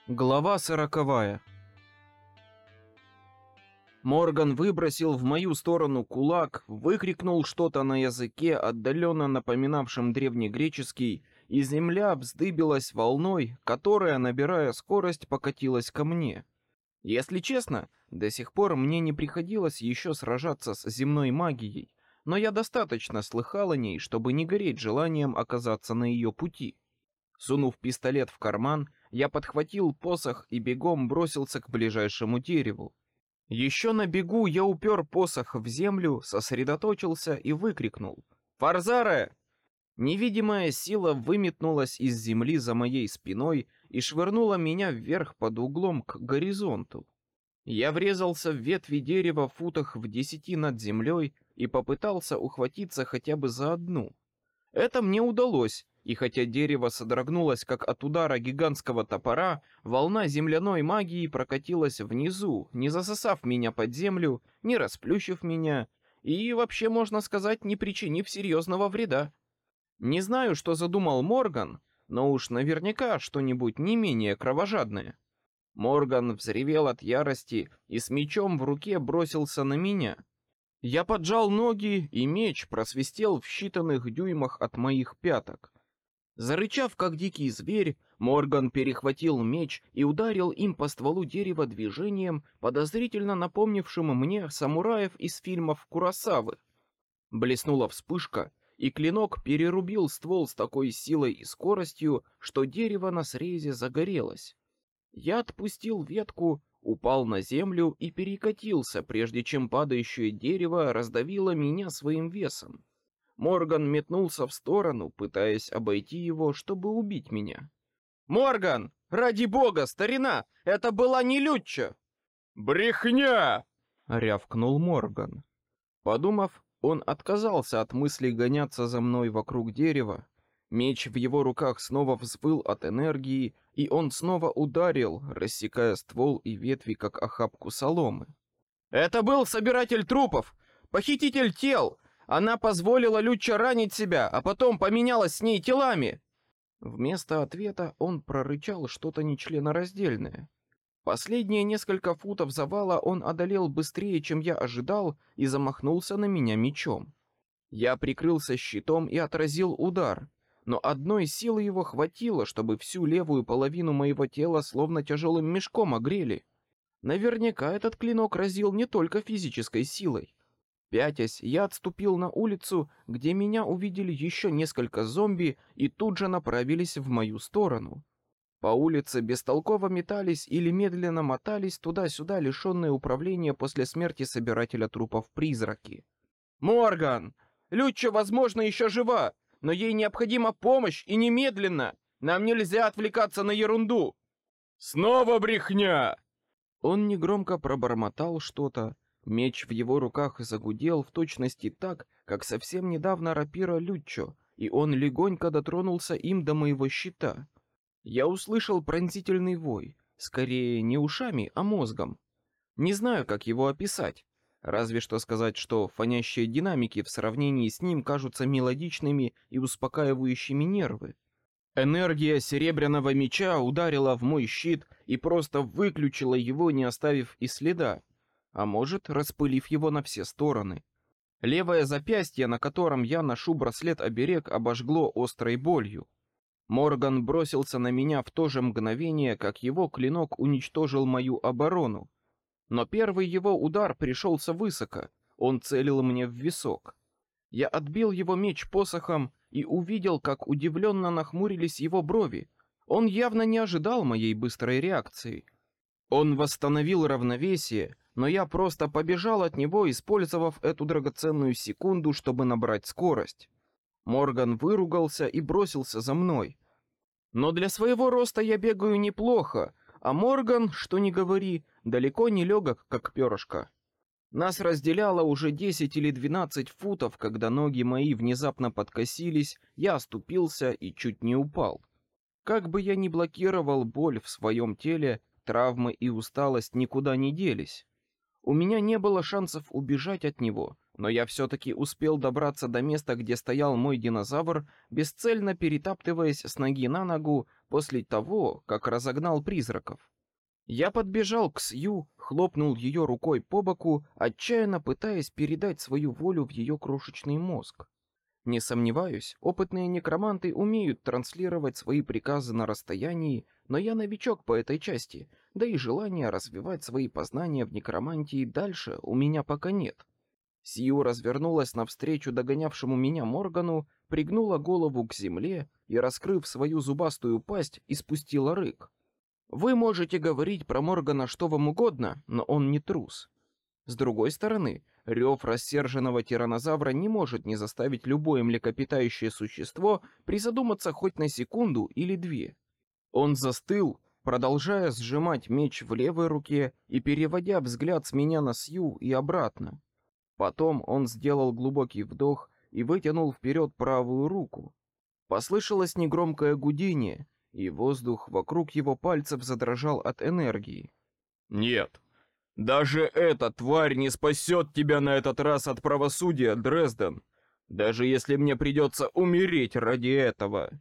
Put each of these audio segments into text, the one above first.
Глава 40. Морган выбросил в мою сторону кулак, выкрикнул что-то на языке, отдаленно напоминавшем древнегреческий, и земля вздыбилась волной, которая, набирая скорость, покатилась ко мне. Если честно, до сих пор мне не приходилось еще сражаться с земной магией, но я достаточно слыхал о ней, чтобы не гореть желанием оказаться на ее пути. Сунув пистолет в карман, я подхватил посох и бегом бросился к ближайшему дереву. Еще на бегу я упер посох в землю, сосредоточился и выкрикнул: «Фарзаре!». Невидимая сила выметнулась из земли за моей спиной и швырнула меня вверх под углом к горизонту. Я врезался в ветви дерева в футах в 10 над землей и попытался ухватиться хотя бы за одну. Это мне удалось, и хотя дерево содрогнулось как от удара гигантского топора, волна земляной магии прокатилась внизу, не засосав меня под землю, не расплющив меня и, вообще, можно сказать, не причинив серьезного вреда. Не знаю, что задумал Морган, но уж наверняка что-нибудь не менее кровожадное. Морган взревел от ярости и с мечом в руке бросился на меня. Я поджал ноги, и меч просвистел в считанных дюймах от моих пяток. Зарычав, как дикий зверь, Морган перехватил меч и ударил им по стволу дерева движением, подозрительно напомнившим мне самураев из фильмов Куросавы. Блеснула вспышка, и клинок перерубил ствол с такой силой и скоростью, что дерево на срезе загорелось. Я отпустил ветку, упал на землю и перекатился, прежде чем падающее дерево раздавило меня своим весом. Морган метнулся в сторону, пытаясь обойти его, чтобы убить меня. «Морган! Ради бога, старина! Это была не Люччо!» «Брехня!» — рявкнул Морган. Подумав, он отказался от мысли гоняться за мной вокруг дерева. Меч в его руках снова взвыл от энергии, и он снова ударил, рассекая ствол и ветви, как охапку соломы. «Это был собиратель трупов! Похититель тел! Она позволила Люччо ранить себя, а потом поменялась с ней телами!» Вместо ответа он прорычал что-то нечленораздельное. Последние несколько футов завала он одолел быстрее, чем я ожидал, и замахнулся на меня мечом. Я прикрылся щитом и отразил удар, но одной силы его хватило, чтобы всю левую половину моего тела словно тяжелым мешком огрели. Наверняка этот клинок разил не только физической силой. Пятясь, я отступил на улицу, где меня увидели еще несколько зомби и тут же направились в мою сторону. По улице бестолково метались или медленно мотались туда-сюда лишенные управления после смерти собирателя трупов призраки. «Морган! Люччо, возможно, еще жива, но ей необходима помощь и немедленно! Нам нельзя отвлекаться на ерунду!» «Снова брехня!» Он негромко пробормотал что-то. Меч в его руках загудел в точности так, как совсем недавно рапира Люччо, и он легонько дотронулся им до моего щита. Я услышал пронзительный вой, скорее не ушами, а мозгом. Не знаю, как его описать, разве что сказать, что фонящие динамики в сравнении с ним кажутся мелодичными и успокаивающими нервы. Энергия серебряного меча ударила в мой щит и просто выключила его, не оставив и следа, а может, распылив его на все стороны. Левое запястье, на котором я ношу браслет-оберег, обожгло острой болью. Морган бросился на меня в то же мгновение, как его клинок уничтожил мою оборону. Но первый его удар пришелся высоко, он целил мне в висок. Я отбил его меч посохом и увидел, как удивленно нахмурились его брови. Он явно не ожидал моей быстрой реакции. Он восстановил равновесие, но я просто побежал от него, использовав эту драгоценную секунду, чтобы набрать скорость. Морган выругался и бросился за мной. Но для своего роста я бегаю неплохо, а Морган, что ни говори, далеко не легок, как перышко. Нас разделяло уже 10 или 12 футов, когда ноги мои внезапно подкосились, я оступился и чуть не упал. Как бы я ни блокировал боль в своем теле, травмы и усталость никуда не делись. У меня не было шансов убежать от него, но я все-таки успел добраться до места, где стоял мой динозавр, бесцельно перетаптываясь с ноги на ногу, после того, как разогнал призраков. Я подбежал к Сью, хлопнул ее рукой по боку, отчаянно пытаясь передать свою волю в ее крошечный мозг. Не сомневаюсь, опытные некроманты умеют транслировать свои приказы на расстоянии, но я новичок по этой части, да и желания развивать свои познания в некромантии дальше у меня пока нет. Сью развернулась навстречу догонявшему меня Моргану, пригнула голову к земле и, раскрыв свою зубастую пасть, испустила рык. Вы можете говорить про Моргана что вам угодно, но он не трус. С другой стороны, рев рассерженного тираннозавра не может не заставить любое млекопитающее существо призадуматься хоть на секунду или две. Он застыл, продолжая сжимать меч в левой руке и переводя взгляд с меня на Сью и обратно. Потом он сделал глубокий вдох и вытянул вперед правую руку. Послышалось негромкое гудение, и воздух вокруг его пальцев задрожал от энергии. «Нет, даже эта тварь не спасет тебя на этот раз от правосудия, Дрезден, даже если мне придется умереть ради этого».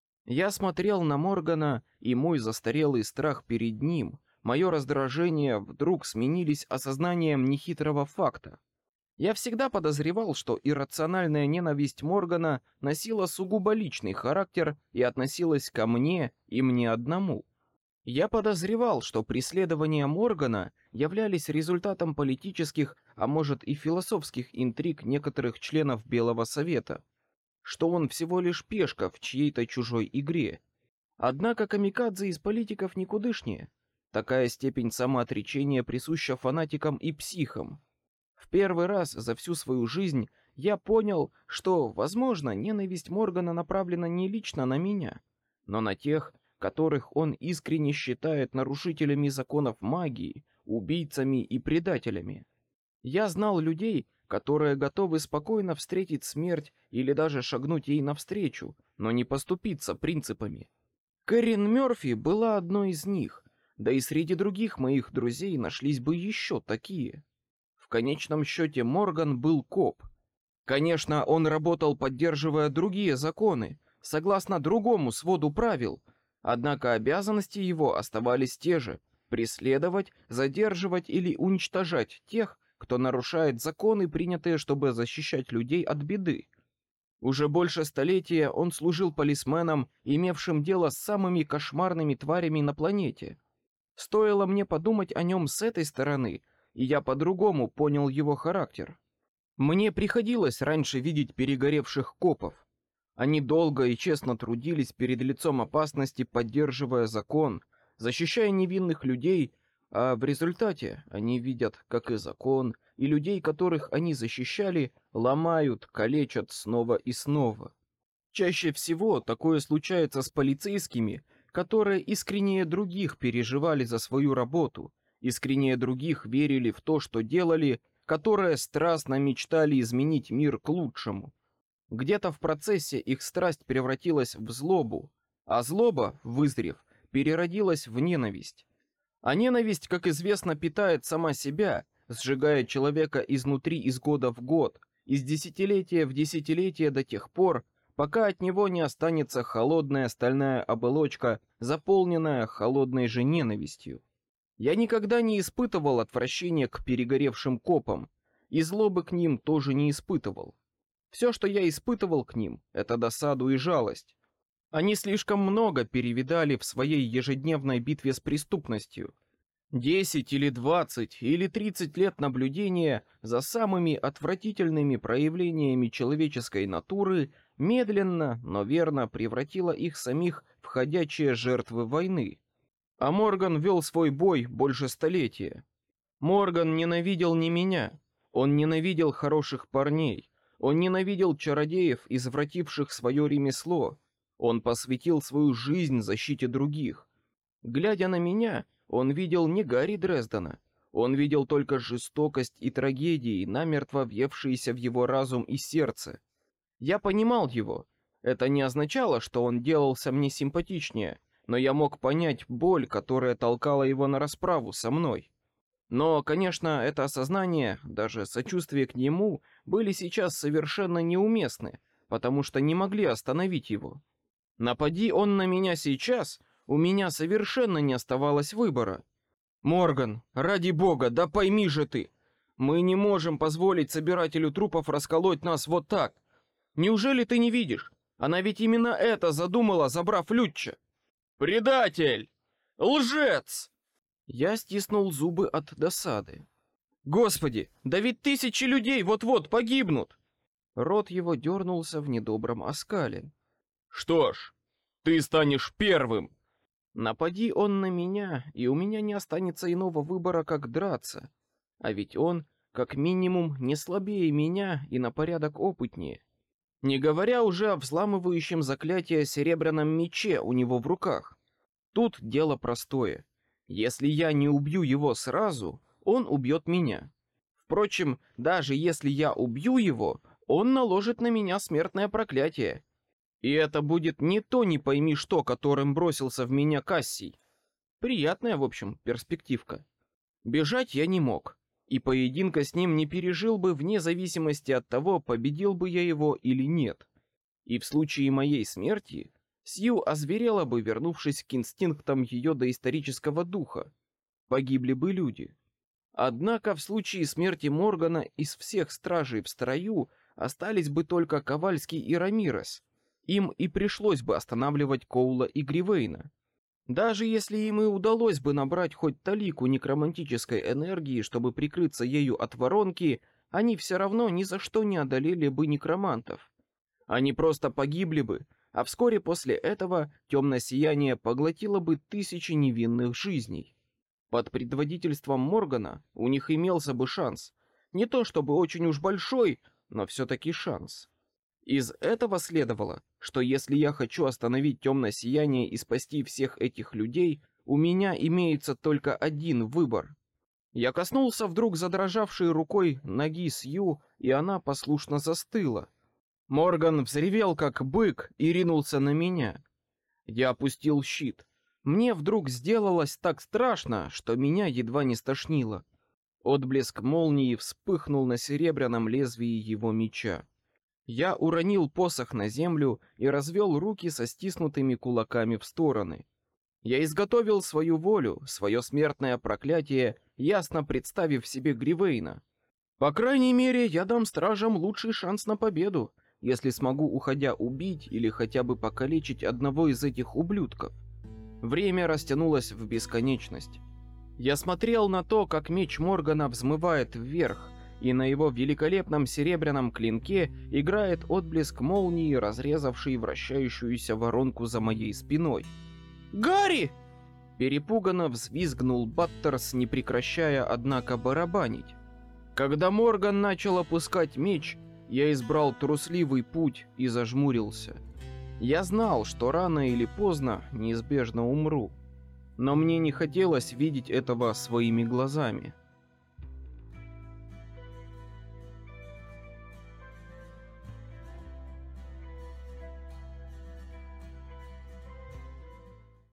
Я смотрел на Моргана, и мой застарелый страх перед ним, мое раздражение вдруг сменились осознанием нехитрого факта. Я всегда подозревал, что иррациональная ненависть Моргана носила сугубо личный характер и относилась ко мне и мне одному. Я подозревал, что преследования Моргана являлись результатом политических, а может и философских интриг некоторых членов Белого Совета, что он всего лишь пешка в чьей-то чужой игре. Однако камикадзе из политиков никудышнее. Такая степень самоотречения присуща фанатикам и психам. В первый раз за всю свою жизнь я понял, что, возможно, ненависть Моргана направлена не лично на меня, но на тех, которых он искренне считает нарушителями законов магии, убийцами и предателями. Я знал людей, которые готовы спокойно встретить смерть или даже шагнуть ей навстречу, но не поступиться принципами. Кэррин Мёрфи была одной из них, да и среди других моих друзей нашлись бы еще такие. В конечном счете Морган был коп. Конечно, он работал, поддерживая другие законы, согласно другому своду правил, однако обязанности его оставались те же: преследовать, задерживать или уничтожать тех, кто нарушает законы, принятые, чтобы защищать людей от беды. Уже больше столетия он служил полисменом, имевшим дело с самыми кошмарными тварями на планете. Стоило мне подумать о нем с этой стороны, и я по-другому понял его характер. Мне приходилось раньше видеть перегоревших копов. Они долго и честно трудились перед лицом опасности, поддерживая закон, защищая невинных людей, а в результате они видят, как и закон, и людей, которых они защищали, ломают, калечат снова и снова. Чаще всего такое случается с полицейскими, которые искреннее других переживали за свою работу, искреннее других верили в то, что делали, которые страстно мечтали изменить мир к лучшему. Где-то в процессе их страсть превратилась в злобу, а злоба, вызрев, переродилась в ненависть. А ненависть, как известно, питает сама себя, сжигая человека изнутри из года в год, из десятилетия в десятилетие до тех пор, пока от него не останется холодная стальная оболочка, заполненная холодной же ненавистью. Я никогда не испытывал отвращения к перегоревшим копам, и злобы к ним тоже не испытывал. Все, что я испытывал к ним, это досаду и жалость. Они слишком много перевидали в своей ежедневной битве с преступностью. 10 или 20 или 30 лет наблюдения за самыми отвратительными проявлениями человеческой натуры медленно, но верно превратило их самих в ходячие жертвы войны. А Морган вел свой бой больше столетия. Морган ненавидел не меня, он ненавидел хороших парней, он ненавидел чародеев, извративших свое ремесло, он посвятил свою жизнь защите других. Глядя на меня, он видел не Гарри Дрездена, он видел только жестокость и трагедии, намертво въевшиеся в его разум и сердце. Я понимал его. Это не означало, что он делался мне симпатичнее, но я мог понять боль, которая толкала его на расправу со мной. Но, конечно, это осознание, даже сочувствие к нему, были сейчас совершенно неуместны, потому что не могли остановить его. Напади он на меня сейчас, у меня совершенно не оставалось выбора. Морган, ради бога, да пойми же ты, мы не можем позволить собирателю трупов расколоть нас вот так. Неужели ты не видишь? Она ведь именно это задумала, забрав Лютча. Предатель! Лжец! Я стиснул зубы от досады. Господи, да ведь тысячи людей вот-вот погибнут! Рот его дернулся в недобром оскале. Что ж, ты станешь первым. Напади он на меня, и у меня не останется иного выбора, как драться. А ведь он, как минимум, не слабее меня и на порядок опытнее. Не говоря уже о взламывающем заклятие серебряном мече у него в руках. Тут дело простое. Если я не убью его сразу, он убьет меня. Впрочем, даже если я убью его, он наложит на меня смертное проклятие. И это будет не то не пойми что, которым бросился в меня Кассий. Приятная, в общем, перспективка. Бежать я не мог, и поединка с ним не пережил бы вне зависимости от того, победил бы я его или нет. И в случае моей смерти Сью озверела бы, вернувшись к инстинктам ее доисторического духа. Погибли бы люди. Однако в случае смерти Моргана из всех стражей в строю остались бы только Ковальский и Рамирес. Им и пришлось бы останавливать Коула и Гривейна. Даже если им и удалось бы набрать хоть талику некромантической энергии, чтобы прикрыться ею от воронки, они все равно ни за что не одолели бы некромантов. Они просто погибли бы, а вскоре после этого темное сияние поглотило бы тысячи невинных жизней. Под предводительством Моргана у них имелся бы шанс. Не то чтобы очень уж большой, но все-таки шанс. Из этого следовало, что если я хочу остановить темное сияние и спасти всех этих людей, у меня имеется только один выбор. Я коснулся вдруг задрожавшей рукой ноги Сью, и она послушно застыла. Морган взревел как бык и ринулся на меня. Я опустил щит. Мне вдруг сделалось так страшно, что меня едва не стошнило. Отблеск молнии вспыхнул на серебряном лезвии его меча. Я уронил посох на землю и развел руки со стиснутыми кулаками в стороны. Я изготовил свою волю, свое смертное проклятие, ясно представив себе Гривейна. По крайней мере, я дам стражам лучший шанс на победу, если смогу, уходя, убить или хотя бы покалечить одного из этих ублюдков. Время растянулось в бесконечность. Я смотрел на то, как меч Моргана взмывает вверх, и на его великолепном серебряном клинке играет отблеск молнии, разрезавший вращающуюся воронку за моей спиной. «Гарри!» Перепуганно взвизгнул Баттерс, не прекращая, однако, барабанить. Когда Морган начал опускать меч, я избрал трусливый путь и зажмурился. Я знал, что рано или поздно неизбежно умру, но мне не хотелось видеть этого своими глазами.